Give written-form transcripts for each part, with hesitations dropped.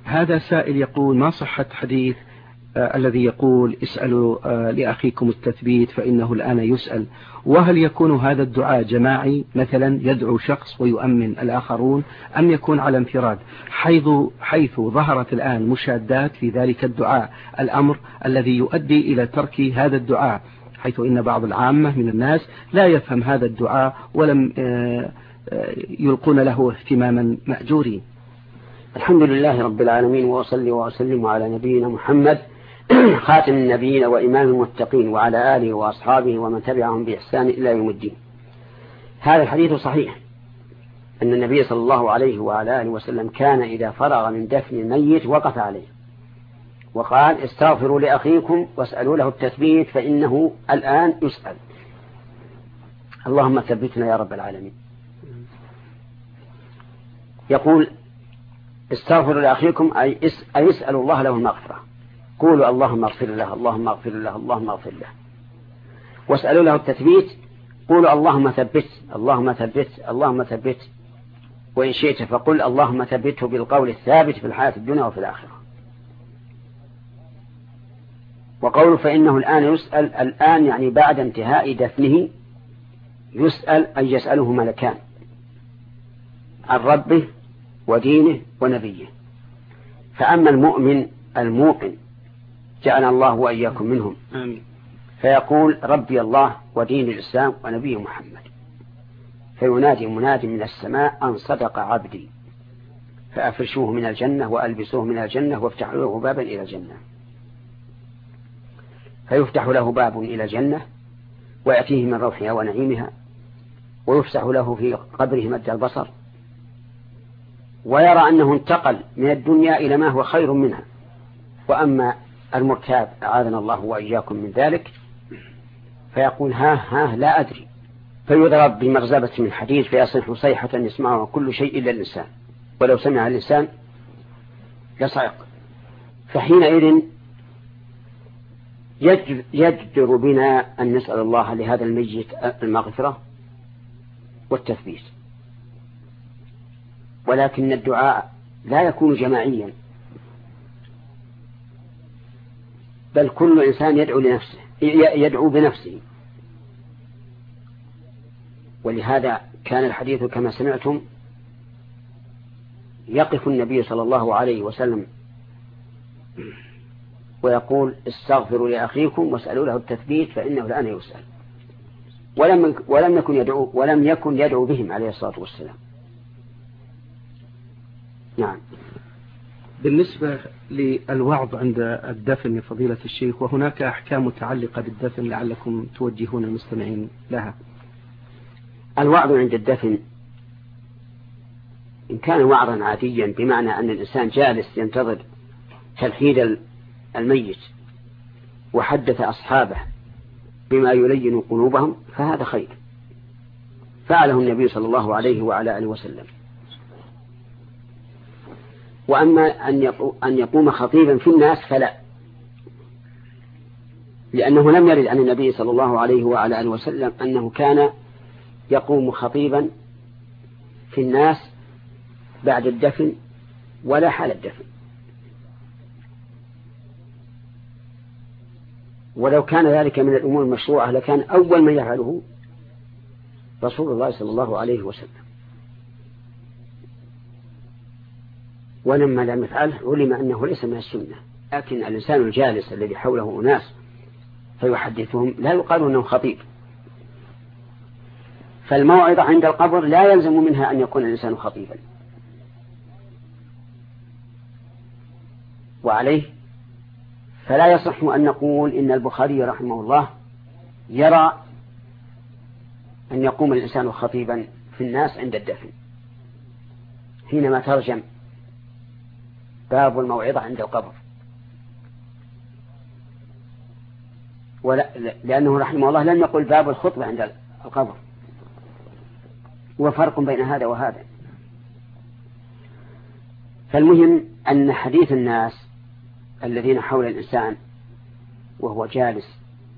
هذا سائل يقول: ما صحة حديث الذي يقول اسألوا لأخيكم التثبيت فإنه الآن يسأل؟ وهل يكون هذا الدعاء جماعي، مثلا يدعو شخص ويؤمن الآخرون، أم يكون على انفراد، حيث ظهرت الآن مشادات في ذلك الدعاء، الأمر الذي يؤدي إلى ترك هذا الدعاء، حيث إن بعض العامة من الناس لا يفهم هذا الدعاء ولم يلقون له اهتماما مأجورين. الحمد لله رب العالمين، وأصلي وأسلم على نبينا محمد خاتم النبيين وإمام المتقين، وعلى آله وأصحابه ومن تبعهم بإحسان إلى يوم الدين. هذا الحديث صحيح أن النبي صلى الله عليه وعلى آله وسلم كان إذا فرغ من دفن الميت وقف عليه وقال: استغفروا لأخيكم واسألوا له التثبيت فإنه الآن يسأل. اللهم ثبتنا يا رب العالمين. يقول: استغفروا لأخيكم أي اسألوا الله له المغفرة، قولوا اللهم اغفر له، اللهم اغفر له، اللهم اغفر له. واسألوا له التثبيت، قولوا اللهم ثبت، اللهم ثبت، اللهم ثبت. وإن شئت فقل اللهم ثبته بالقول الثابت في الحياة الدنيا وفي الآخرة. وقوله فإنه الآن يسأل، الآن يعني بعد انتهاء دفنه يسأل، أي يسأله ملكان عن ربه ودينه ونبيه. فأما المؤمن الموقن جعل الله وإياكم منهم فيقول: ربي الله ودين الإسلام ونبي محمد، فينادي مناد من السماء أن صدق عبدي، فأفرشوه من الجنة وألبسوه من الجنة وافتحوا له بابا إلى الجنة. فيفتح له باب إلى الجنة ويأتيه من روحها ونعيمها، ويفسح له في قبره مد البصر، ويرى أنه انتقل من الدنيا إلى ما هو خير منها. وأما المرتاب أعاذنا الله وإياكم من ذلك فيقول: ها لا أدري، فيضرب بمغزبة من حديد فيصيح صيحة يسمعها كل شيء إلا الإنسان، ولو سمع الإنسان لصعق. فحينئذ يجدر بنا أن نسأل الله لهذا الميت المغفرة والتثبيت. ولكن الدعاء لا يكون جماعيا، بل كل إنسان يدعو بنفسه. ولهذا كان الحديث كما سمعتم يقف النبي صلى الله عليه وسلم ويقول: استغفروا لأخيكم واسألوا له التثبيت فإنه الآن يسأل. ولم يكن يدعو بهم عليه الصلاة والسلام. نعم. بالنسبة للوعظ عند الدفن يا فضيلة الشيخ، وهناك أحكام متعلقة بالدفن لعلكم توجهون المستمعين لها. الوعظ عند الدفن إن كان وعظا عاديا بمعنى أن الإنسان جالس ينتظر تلحيد الميت وحدث أصحابه بما يلين قلوبهم فهذا خير، فعله النبي صلى الله عليه وعلى آله وسلم. وأما أن يقوم خطيبا في الناس فلا، لأنه لم يرد عن النبي صلى الله عليه وعلى آله وسلم أنه كان يقوم خطيبا في الناس بعد الدفن ولا حال الدفن. ولو كان ذلك من الأمور المشروعة لكان أول من يفعله رسول الله صلى الله عليه وسلم. ولما لم يفعله علم أنه ليس من السنة. لكن الإنسان الجالس الذي حوله أناس فيحدثهم لا يقال أنه خطيب. فالموعظة عند القبر لا يلزم منها أن يكون الإنسان خطيبا. وعليه فلا يصح أن نقول إن البخاري رحمه الله يرى أن يقوم الإنسان خطيبا في الناس عند الدفن حينما ترجم باب الموعظة عند القبر، لأنه رحمه الله لم يقل باب الخطبة عند القبر، وفرق بين هذا وهذا. فالمهم أن حديث الناس الذين حول الإنسان وهو جالس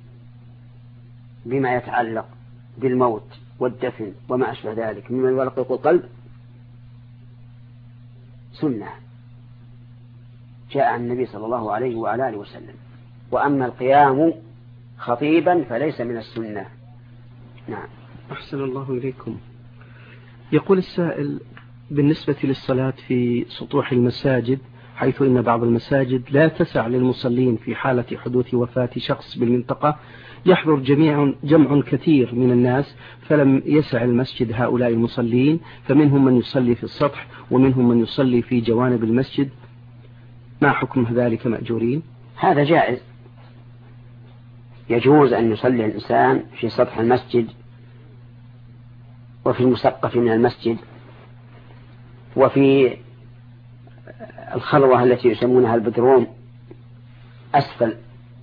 بما يتعلق بالموت والدفن وما أشبه ذلك مما يرقق القلب سنة، جاء عن النبي صلى الله عليه وعلى آله وسلم. وأما القيام خطيبا فليس من السنة. نعم. أحسن الله إليكم. يقول السائل: بالنسبة للصلاة في سطوح المساجد، حيث إن بعض المساجد لا تسع للمصلين في حالة حدوث وفاة شخص بالمنطقة، يحضر جمع كثير من الناس، فلم يسع المسجد هؤلاء المصلين، فمنهم من يصلي في السطح ومنهم من يصلي في جوانب المسجد، ما حكم ذلك مأجورين؟ هذا جائز، يجوز أن يصلي الإنسان في سطح المسجد وفي المسقف من المسجد وفي الخلوة التي يسمونها البدروم أسفل،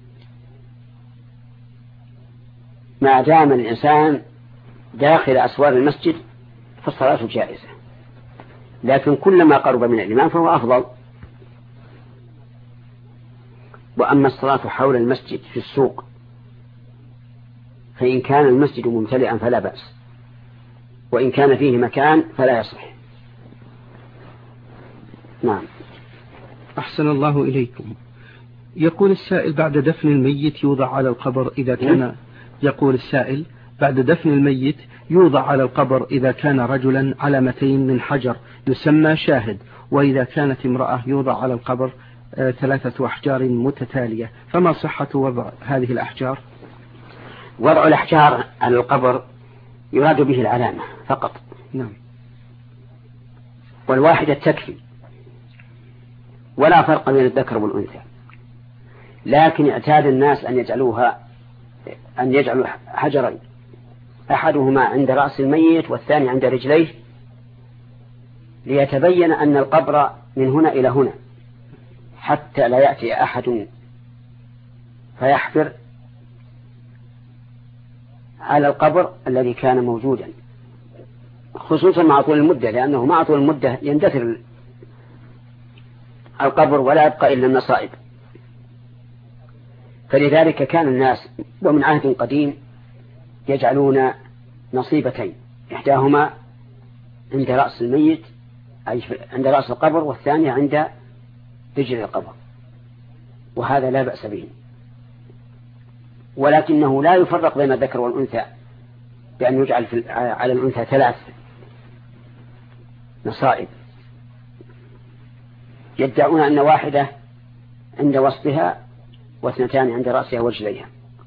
ما دام الإنسان داخل أسوار المسجد فالصلاة جائزة، لكن كلما قرب من الإمام فهو أفضل. وأما الصلاة حول المسجد في السوق فإن كان المسجد ممتلئا فلا بأس، وإن كان فيه مكان فلا يصح. نعم. أحسن الله إليكم. يقول السائل: بعد دفن الميت يوضع على القبر إذا كان يقول السائل: بعد دفن الميت يوضع على القبر إذا كان رجلا علامتين من حجر يسمى شاهد، وإذا كانت امرأة يوضع على القبر 3 أحجار متتالية، فما صحة وضع هذه الأحجار؟ وضع الأحجار على القبر يراد به العلامة فقط. نعم. والواحدة تكفي، ولا فرق بين الذكر والأنثى، لكن اعتاد الناس أن يجعلوا حجرين، أحدهما عند رأس الميت والثاني عند رجليه، ليتبين أن القبر من هنا إلى هنا، حتى لا يأتي أحد فيحفر على القبر الذي كان موجودا، خصوصا مع طول المدة، لأنه مع طول المدة يندثر القبر ولا يبقى إلا النصائب. فلذلك كان الناس ومن عهد قديم يجعلون نصيبتين، إحداهما عند رأس الميت أي عند رأس القبر، والثانية عند رجل القبر، وهذا لا بأس به، ولكنه لا يفرق بين الذكر والأنثى بأن يجعل على الأنثى 3 نصائب، يدعون أن واحدة عند وسطها و2 عند رأسها ورجليها.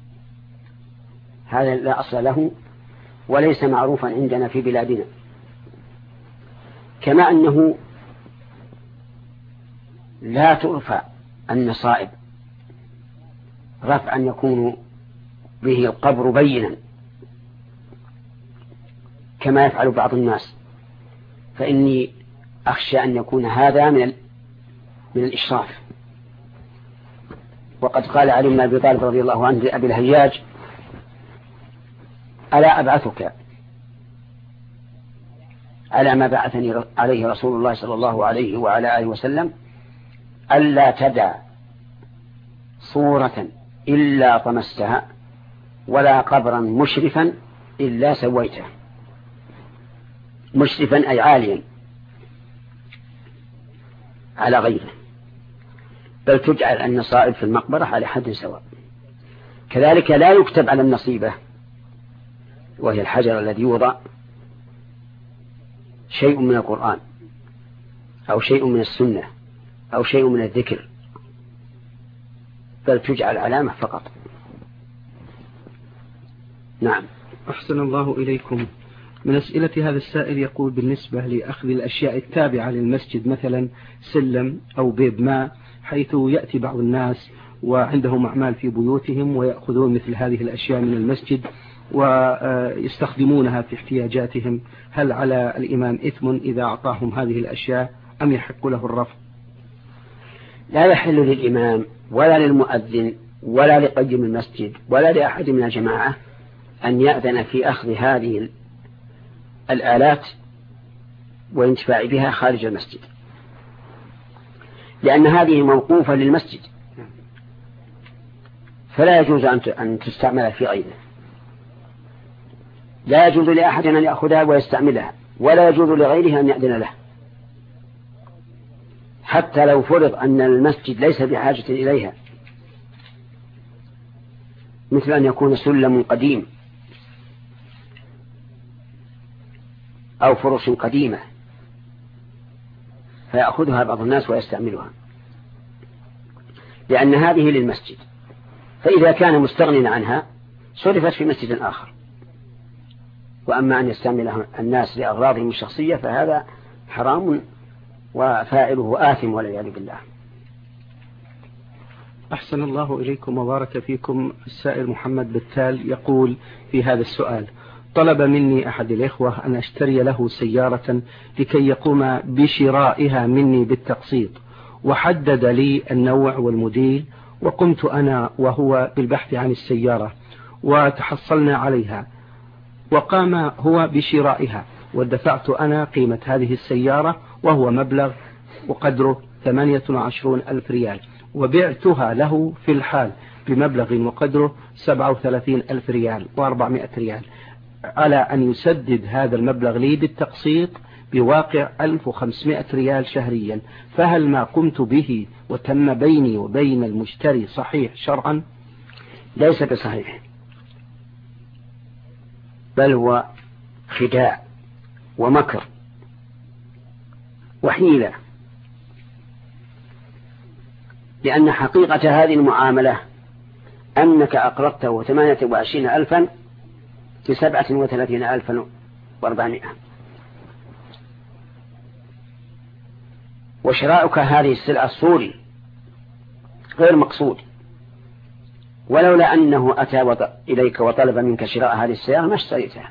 هذا لا أصل له وليس معروفا عندنا في بلادنا. كما أنه لا ترفع النصائب رفعا يكون به القبر بينا كما يفعل بعض الناس، فإني أخشى أن يكون هذا من الإشراف. وقد قال علي بن أبي طالب رضي الله عنه لأبي الهياج: ألا أبعثك على ما بعثني عليه رسول الله صلى الله عليه وعلى آله وسلم، ألا تدع صورة إلا طمستها ولا قبرا مشرفا إلا سويته. مشرفا أي عاليا على غيره، بل تجعل النصائب في المقبرة على حد سواء. كذلك لا يكتب على النصيبة وهي الحجر الذي يوضع شيء من القرآن أو شيء من السنة أو شيء من الذكر، بل تجعل علامة فقط. نعم. أحسن الله إليكم. من أسئلة هذا السائل يقول: بالنسبة لأخذ الأشياء التابعة للمسجد مثلا سلم أو بيب ماء، حيث يأتي بعض الناس وعندهم أعمال في بيوتهم ويأخذون مثل هذه الأشياء من المسجد ويستخدمونها في احتياجاتهم، هل على الإمام إثم إذا أعطاهم هذه الأشياء أم يحق له الرفض؟ لا يحل للإمام ولا للمؤذن ولا لقيم المسجد ولا لأحد من الجماعة أن يأذن في أخذ هذه الآلات وانتفاع بها خارج المسجد، لأن هذه موقوفة للمسجد، فلا يجوز أن تستعمل في غيره. لا يجوز لأحد أن يأخذها ويستعملها، ولا يجوز لغيره أن يأذن له. حتى لو فرض أن المسجد ليس بحاجة إليها، مثل أن يكون سلم قديم أو فرش قديمة فيأخذها بعض الناس ويستعملها، لأن هذه للمسجد، فإذا كان مستغنيا عنها صرفت في مسجد آخر. وأما أن يستعملها الناس لأغراضهم الشخصية فهذا حرام وفاعله آثم والعياذ بالله. أحسن الله إليكم وبارك فيكم. السائل محمد بتال يقول في هذا السؤال: طلب مني أحد الإخوة أن أشتري له سيارة لكي يقوم بشرائها مني بالتقسيط، وحدد لي النوع والموديل، وقمت أنا وهو بالبحث عن السيارة وتحصلنا عليها، وقام هو بشرائها، ودفعت أنا قيمة هذه السيارة وهو مبلغ وقدره 28,000 ريال، وبعتها له في الحال بمبلغ وقدره 37,000 ريال و400 ريال، على أن يسدد هذا المبلغ لي بالتقسيط بواقع 1500 ريال شهريا، فهل ما قمت به وتم بيني وبين المشتري صحيح شرعا؟ ليس بصحيح، بل هو خداع ومكر وحيلة، لأن حقيقة هذه المعاملة أنك أقرضته 28,000 ب37,400، وشراؤك هذه السلعة الصوري غير مقصود، ولولا أنه أتى إليك وطلب منك شراء هذه السيارة ما اشتريتها.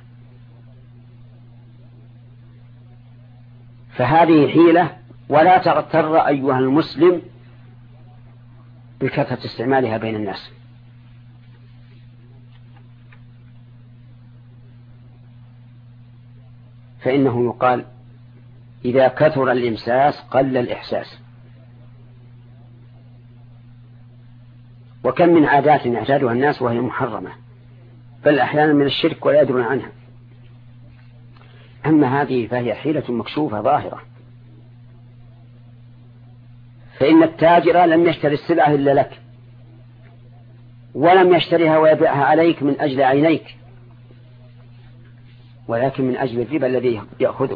فهذه حيلة، ولا تغتر أيها المسلم بكثرة استعمالها بين الناس. فإنه يقال: إذا كثر الإمساس قل الإحساس. وكم من عادات يعتادها الناس وهي محرمة، بل أحيانا من الشرك ولا يدرون عنها. أما هذه فهي حيلة مكشوفة ظاهرة. فإن التاجر لم يشتري السلعة إلا لك، ولم يشتريها ويبيعها عليك من أجل عينيك، ولكن من أجل الربا الذي يأخذه.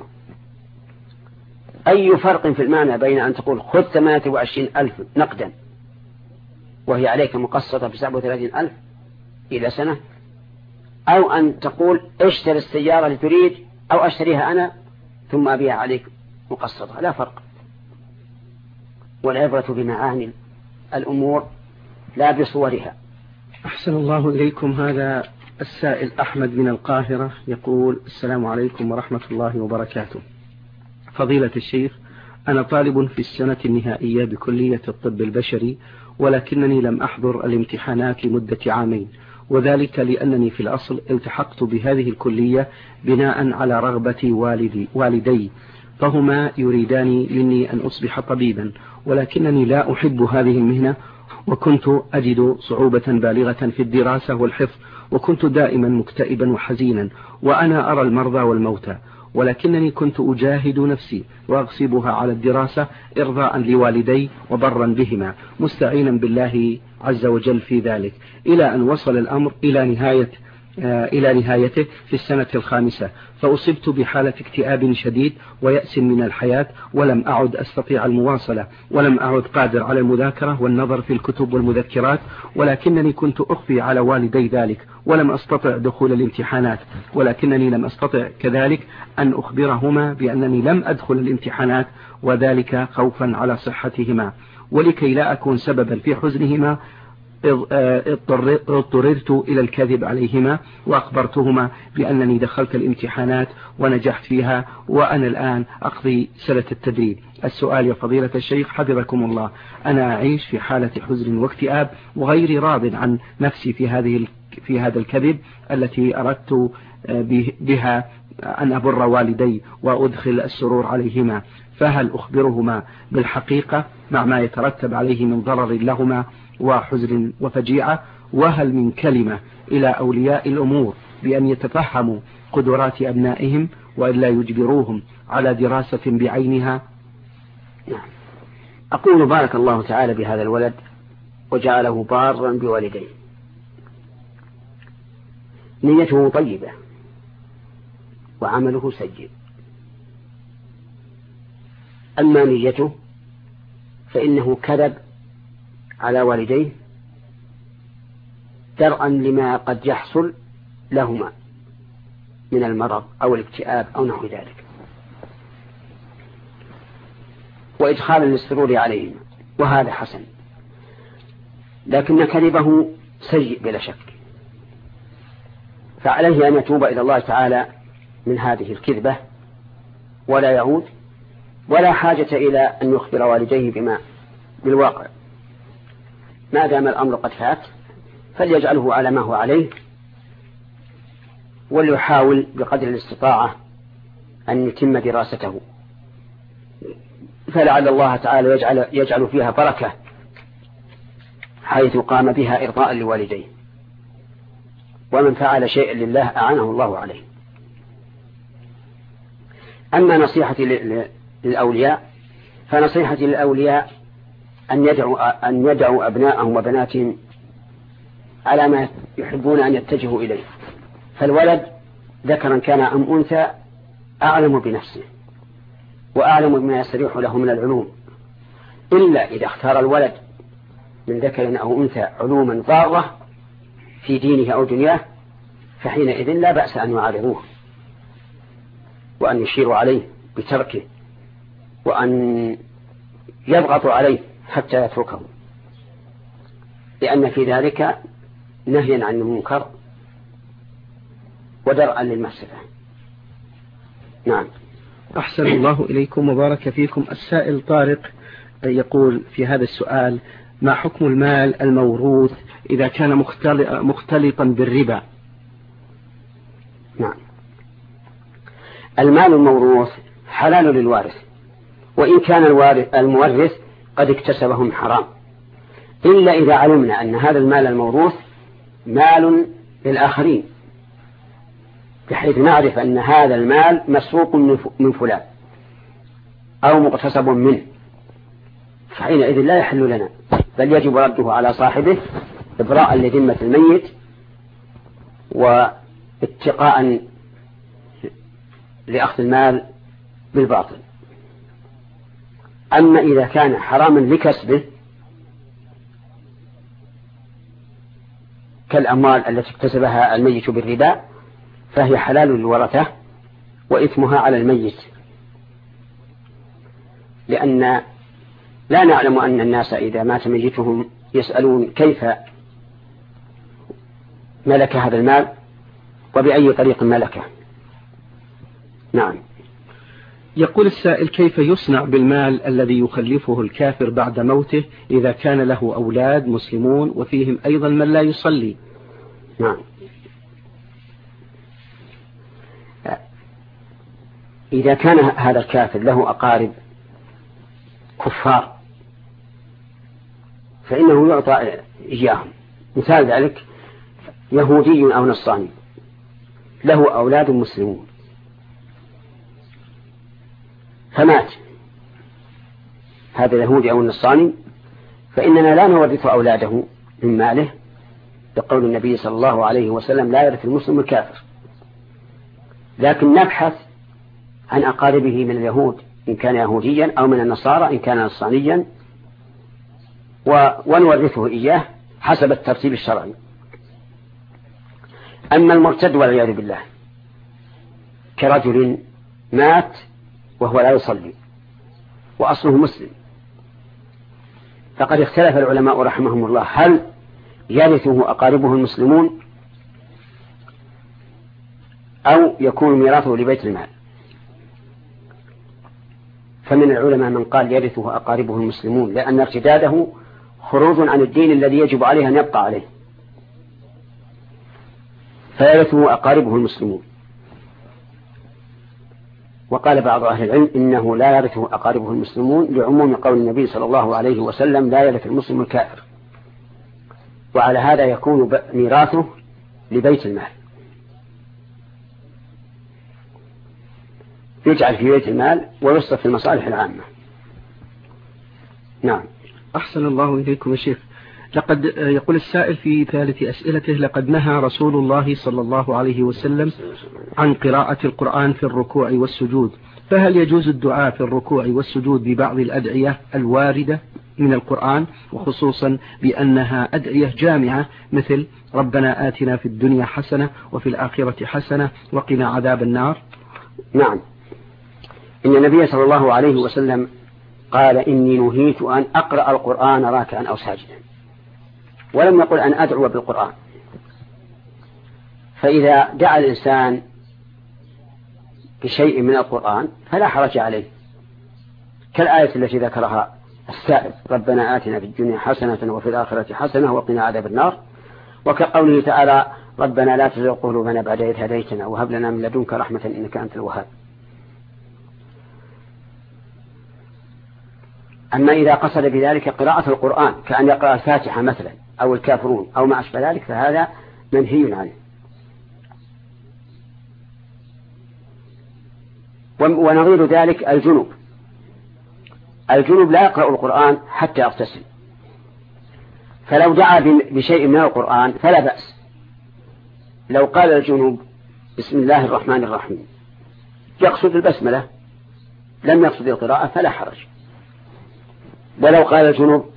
أي فرق في المعنى بين أن تقول خذ 28,000 نقدا وهي عليك مقسطة ب37,000 إلى سنة، أو أن تقول اشتري السيارة لتريد، أو أشتريها أنا ثم أبيعها عليك مقسطة؟ لا فرق. والعبرة بمعاني الأمور لا بصورها. أحسن الله إليكم. هذا السائل أحمد من القاهرة يقول: السلام عليكم ورحمة الله وبركاته. فضيلة الشيخ، أنا طالب في السنة النهائية بكلية الطب البشري، ولكنني لم أحضر الامتحانات لمدة عامين، وذلك لأنني في الأصل التحقت بهذه الكلية بناء على رغبة والدي، فهما يريدان مني أن أصبح طبيبا، ولكنني لا أحب هذه المهنة، وكنت أجد صعوبة بالغة في الدراسة والحفظ، وكنت دائما مكتئبا وحزينا وأنا أرى المرضى والموتى، ولكنني كنت أجاهد نفسي وأغصبها على الدراسة إرضاء لوالدي وبرا بهما، مستعينا بالله عز وجل في ذلك، إلى أن وصل الأمر إلى نهايته في السنة الخامسة، فأصبت بحالة اكتئاب شديد ويأس من الحياة، ولم أعد أستطيع المواصلة، ولم أعد قادر على المذاكرة والنظر في الكتب والمذكرات، ولكنني كنت أخفي على والدي ذلك، ولم أستطع دخول الامتحانات، ولكنني لم أستطع كذلك أن أخبرهما بأنني لم أدخل الامتحانات، وذلك خوفا على صحتهما، ولكي لا أكون سببا في حزنهما اضطررت إلى الكذب عليهما، وأخبرتهما بأنني دخلت الامتحانات ونجحت فيها، وأنا الآن أقضي سنة التدريب. السؤال يا فضيلة الشيخ حفظكم الله: أنا أعيش في حالة حزن واكتئاب وغير راض عن نفسي في هذا الكذب التي أردت بها أن أبر والدي وأدخل السرور عليهما، فهل أخبرهما بالحقيقة مع ما يترتب عليه من ضرر لهما وحزن وفجيعة؟ وهل من كلمة إلى أولياء الأمور بأن يتفهموا قدرات أبنائهم وإلا يجبروهم على دراسة بعينها؟ أقول بارك الله تعالى بهذا الولد وجعله بارا بوالديه، نيته طيبة وعمله سيء. أما نيته فإنه كذب على والديه درءا لما قد يحصل لهما من المرض أو الاكتئاب أو نحو ذلك، وإدخالا للسرور عليهما، وهذا حسن، لكن كذبه سيء بلا شك، فعليه أن يتوب إلى الله تعالى من هذه الكذبة ولا يعود، ولا حاجة إلى أن يخبر والديه بما بالواقع، ما دام الأمر قد فات فليجعله على ما هو عليه، وليحاول بقدر الاستطاعة أن يتم دراسته، فلعل الله تعالى يجعل فيها بركة حيث قام بها إرضاء لوالديه، ومن فعل شيئا لله أعانه الله عليه. أما نصيحتي للأولياء فنصيحتي للأولياء أن يدعوا أبناءهم وبناتهم على ما يحبون أن يتجهوا إليه، فالولد ذكرا كان أم أنثى أعلم بنفسه وأعلم بما يستريح له من العلوم، إلا إذا اختار الولد من ذكر أو أنثى علوما ضارة في دينه أو دنياه، فحينئذ لا بأس أن يعارضوه وأن يشيروا عليه بتركه وأن يضغطوا عليه حتى يتركه، لأن في ذلك نهيا عن المنكر ودرءا للمفسدة. نعم. أحسن الله إليكم وبارك فيكم. السائل طارق يقول في هذا السؤال: ما حكم المال الموروث إذا كان مختلطا بالربا؟ نعم، المال الموروث حلال للوارث، وإن كان المورث قد اكتسبه من حرام، إلا إذا علمنا أن هذا المال الموروث مال للآخرين، بحيث نعرف أن هذا المال مسروق من فلان أو مغتصب منه، فحينئذ لا يحل لنا، بل يجب رده على صاحبه إبراء لذمة الميت واتقاء لأخذ المال بالباطل. أما إذا كان حراما لكسبه كالأموال التي اكتسبها الميت بالربا فهي حلال للورثة وإثمها على الميت، لأن لا نعلم أن الناس إذا مات ميتهم يسألون كيف ملك هذا المال وبأي طريق ملكه. نعم. يقول السائل: كيف يصنع بالمال الذي يخلفه الكافر بعد موته إذا كان له أولاد مسلمون وفيهم أيضا من لا يصلي؟ نعم، إذا كان هذا الكافر له أقارب كفار فإنه يعطى إياهم. مثال ذلك يهودي أو نصراني له أولاد مسلمون فمات هذا اليهودي أو النصراني، فإننا لا نورث أولاده من ماله، بقول النبي صلى الله عليه وسلم: لا يرث المسلم الكافر، لكن نبحث عن أقاربه من اليهود إن كان يهوديا أو من النصارى إن كان نصرانيا ونورثه إياه حسب الترتيب الشرعي. أما المرتد والعياذ بالله كرجل مات وهو لا يصلي وأصله مسلم، فقد اختلف العلماء رحمهم الله هل يرثه أقاربه المسلمون أو يكون ميراثه لبيت المال. فمن العلماء من قال يرثه أقاربه المسلمون، لأن ارتداده خروج عن الدين الذي يجب عليه أن يبقى عليه، فيرثه أقاربه المسلمون. وقال بعض أهل العلم إنه لا يرثه أقاربه المسلمون لعموم قول النبي صلى الله عليه وسلم: لا يرث المسلم الكافر، وعلى هذا يكون ميراثه لبيت المال، يجعل في بيت المال ويصرف في المصالح العامة. نعم. أحسن الله إليكم يا شيخ. لقد يقول السائل في ثالث أسئلته: لقد نهى رسول الله صلى الله عليه وسلم عن قراءة القرآن في الركوع والسجود، فهل يجوز الدعاء في الركوع والسجود ببعض الأدعية الواردة من القرآن، وخصوصا بأنها أدعية جامعة مثل ربنا آتنا في الدنيا حسنة وفي الآخرة حسنة وقنا عذاب النار؟ نعم. إن النبي صلى الله عليه وسلم قال: إني نهيت أن أقرأ القرآن راكعا أو ساجدا، ولم يقل أن أدعو بالقرآن. فإذا دعا الإنسان بشيء من القرآن فلا حرج عليه، كالآية التي ذكرها السائل: ربنا آتنا في الدنيا حسنة وفي الآخرة حسنة وقنا عذاب النار، وكقوله تعالى: ربنا لا تزغ قلوبنا بعد إذ هديتنا وهب لنا من لدنك رحمة إنك أنت الوهاب. أما إذا قصد بذلك قراءة القرآن كأن يقرأ الفاتحة مثلا أو الكافرون أو ما أشبه ذلك فهذا منهي عنه. ونظير ذلك الجنوب لا يقرأ القرآن حتى يغتسل، فلو دعا بشيء من القرآن فلا بأس. لو قال الجنوب بسم الله الرحمن الرحيم يقصد البسملة لم يقصد القراءة فلا حرج. ولو قال الجنوب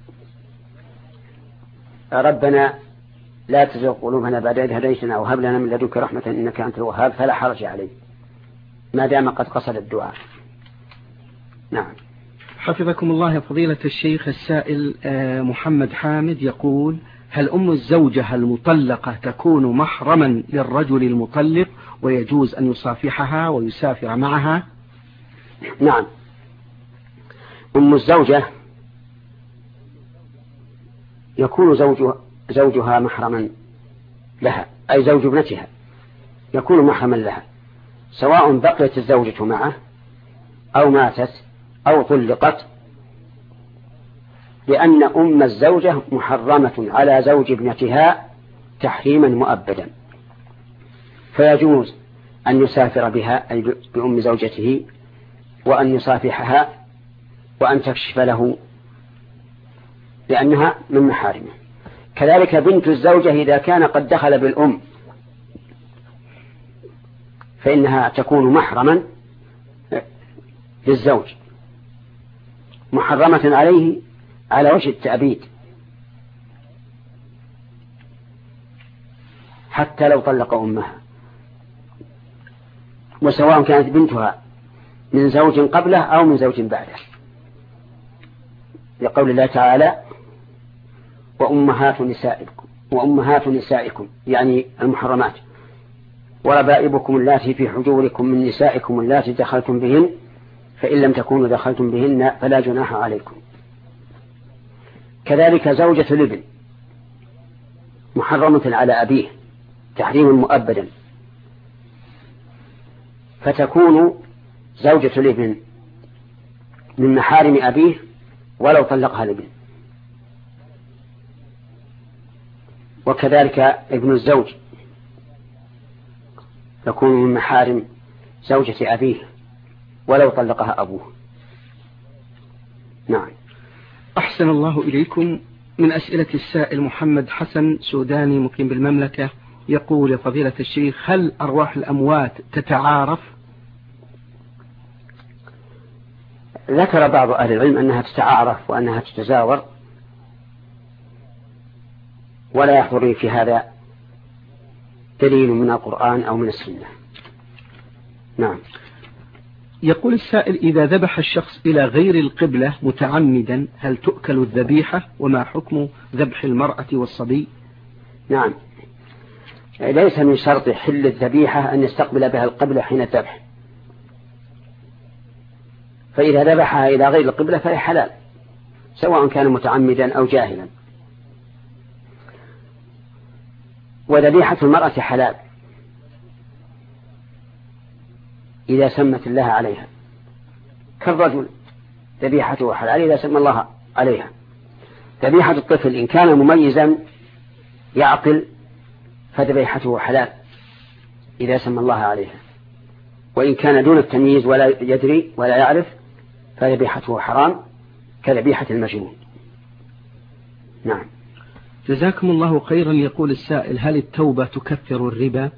ربنا لا تزغ قلوبنا بعد إذ هديتنا وهب لنا من لدنك رحمة إنك أنت الوهاب فلا حرج عليه ما دام قد قصد الدعاء. نعم. حفظكم الله يا فضيلة الشيخ. السائل محمد حامد يقول: هل أم الزوجة المطلقة تكون محرما للرجل المطلق ويجوز أن يصافحها ويسافر معها؟ نعم. أم الزوجة يكون زوجها محرما لها، أي زوج ابنتها يكون محرما لها، سواء بقيت الزوجة معه أو ماتت أو طلقت، لأن أم الزوجة محرمة على زوج ابنتها تحريما مؤبدا، فيجوز أن يسافر بها أي بأم زوجته وأن يصافحها وأن تكشف له لأنها من محارمه. كذلك بنت الزوجة إذا كان قد دخل بالأم فإنها تكون محرما للزوج، محرمة عليه على وجه التأبيد حتى لو طلق أمها، وسواء كانت بنتها من زوج قبله أو من زوج بعده، لقول الله تعالى: وأمهات نسائكم يعني المحرمات، وربائبكم اللاتي في حجوركم من نسائكم اللاتي دخلتم بهن فإن لم تكونوا دخلتم بهن فلا جناح عليكم. كذلك زوجة الابن محرمة على أبيه تحريما مؤبدا، فتكون زوجة الابن من محارم أبيه ولو طلقها الابن. وكذلك ابن الزوج يكون من محارم زوجة أبيه ولو طلقها أبوه. نعم. أحسن الله إليكم. من أسئلة السائل محمد حسن سوداني مقيم بالمملكة يقول: يا فضيلة الشيخ، هل أرواح الأموات تتعارف؟ ذكر بعض أهل العلم أنها تتعارف وأنها تتزاور، ولا يحضرني في هذا دليل من القرآن أو من السنة. نعم. يقول السائل: إذا ذبح الشخص إلى غير القبلة متعمدا هل تؤكل الذبيحة؟ وما حكم ذبح المرأة والصبي؟ نعم. ليس من شرط حل الذبيحة أن يستقبل بها القبلة حين الذبح، فإذا ذبحها إلى غير القبلة فهي حلال سواء كان متعمدا أو جاهلا. وذبيحة المرأة حلال إذا سمت الله عليها، كالرجل ذبيحته حلال إذا سمى الله عليها. ذبيحة الطفل إن كان مميزا يعقل فذبيحته حلال إذا سمى الله عليها، وإن كان دون التمييز ولا يدري ولا يعرف فذبيحته حرام كذبيحة المجنون. نعم. جزاكم الله خيرا. يقول السائل: هل التوبة تكفر الربا؟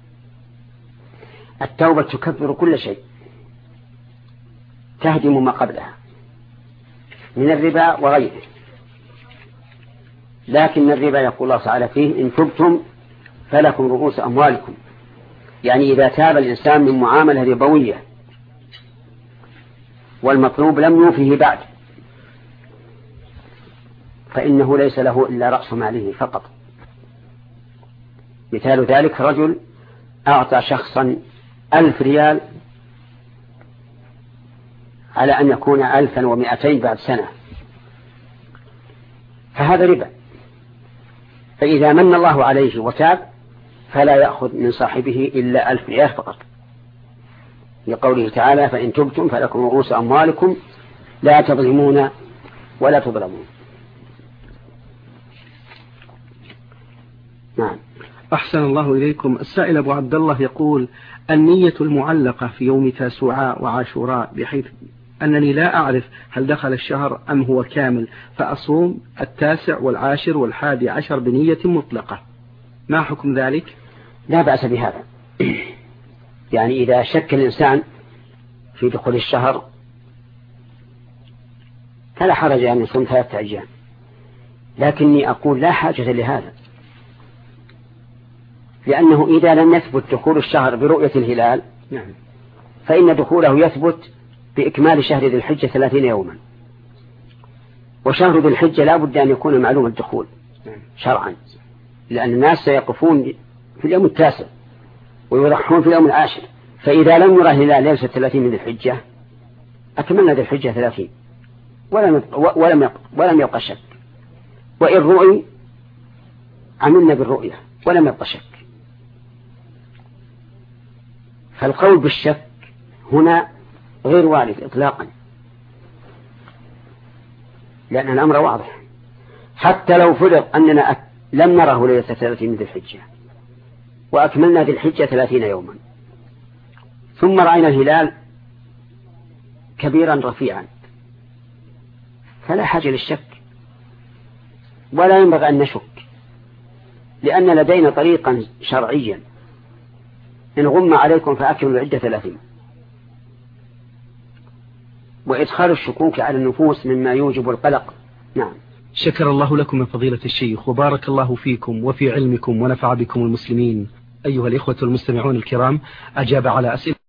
التوبة تكفر كل شيء، تهدم ما قبلها من الربا وغيره، لكن الربا يقول الله تعالى فيه: إن تبتم فلكم رؤوس أموالكم، يعني إذا تاب الإنسان من معاملة ربوية والمطلوب لم يوفه بعد فإنه ليس له إلا رأس ماله فقط. مثال ذلك: رجل أعطى شخصا 1000 ريال على أن يكون 1200 بعد سنة، فهذا ربا، فإذا من الله عليه وتاب فلا يأخذ من صاحبه إلا 1000 ريال فقط، لقوله تعالى: فإن تبتم فلكم رؤوس أموالكم لا تظلمون ولا تظلمون. نعم. أحسن الله إليكم. السائل أبو عبد الله يقول: النية المعلقة في يوم تاسوعاء وعاشوراء، بحيث أنني لا أعرف هل دخل الشهر أم هو كامل، فأصوم 9 و10 و11 بنية مطلقة، ما حكم ذلك؟ لا بأس بهذا، يعني إذا شك الإنسان في دخول الشهر فلا حرج أن يصوم 3 أيام، لكني أقول لا حاجة لهذا، لأنه إذا لم يثبت دخول الشهر برؤية الهلال فإن دخوله يثبت بإكمال شهر ذي الحجة 30 يوما، وشهر ذي الحجة لا بد أن يكون معلوم الدخول شرعا، لأن الناس سيقفون في اليوم 9 ويضحون في اليوم 10، فإذا لم يرى الهلال ليلة 30 من ذي الحجة أكملنا ذي الحجة 30 ولم يبقى شك، وإن رؤي عملنا بالرؤية ولم يبقى شك. فالقول بالشك هنا غير وارد إطلاقا، لأن الأمر واضح، حتى لو فرض أننا لم نره ليلة 30 من ذي الحجة وأكملنا ذي الحجة 30 يوما ثم رأينا الهلال كبيرا رفيعا فلا حاجة للشك ولا ينبغي أن نشك، لأن لدينا طريقا شرعيا: إن غم عليكم فأكملوا العدة 30. وإدخال الشكوك على النفوس مما يوجب القلق. نعم. شكر الله لكم من فضيلة الشيخ، وبارك الله فيكم وفي علمكم ونفع بكم المسلمين. أيها الإخوة المستمعون الكرام، أجاب على أسئلة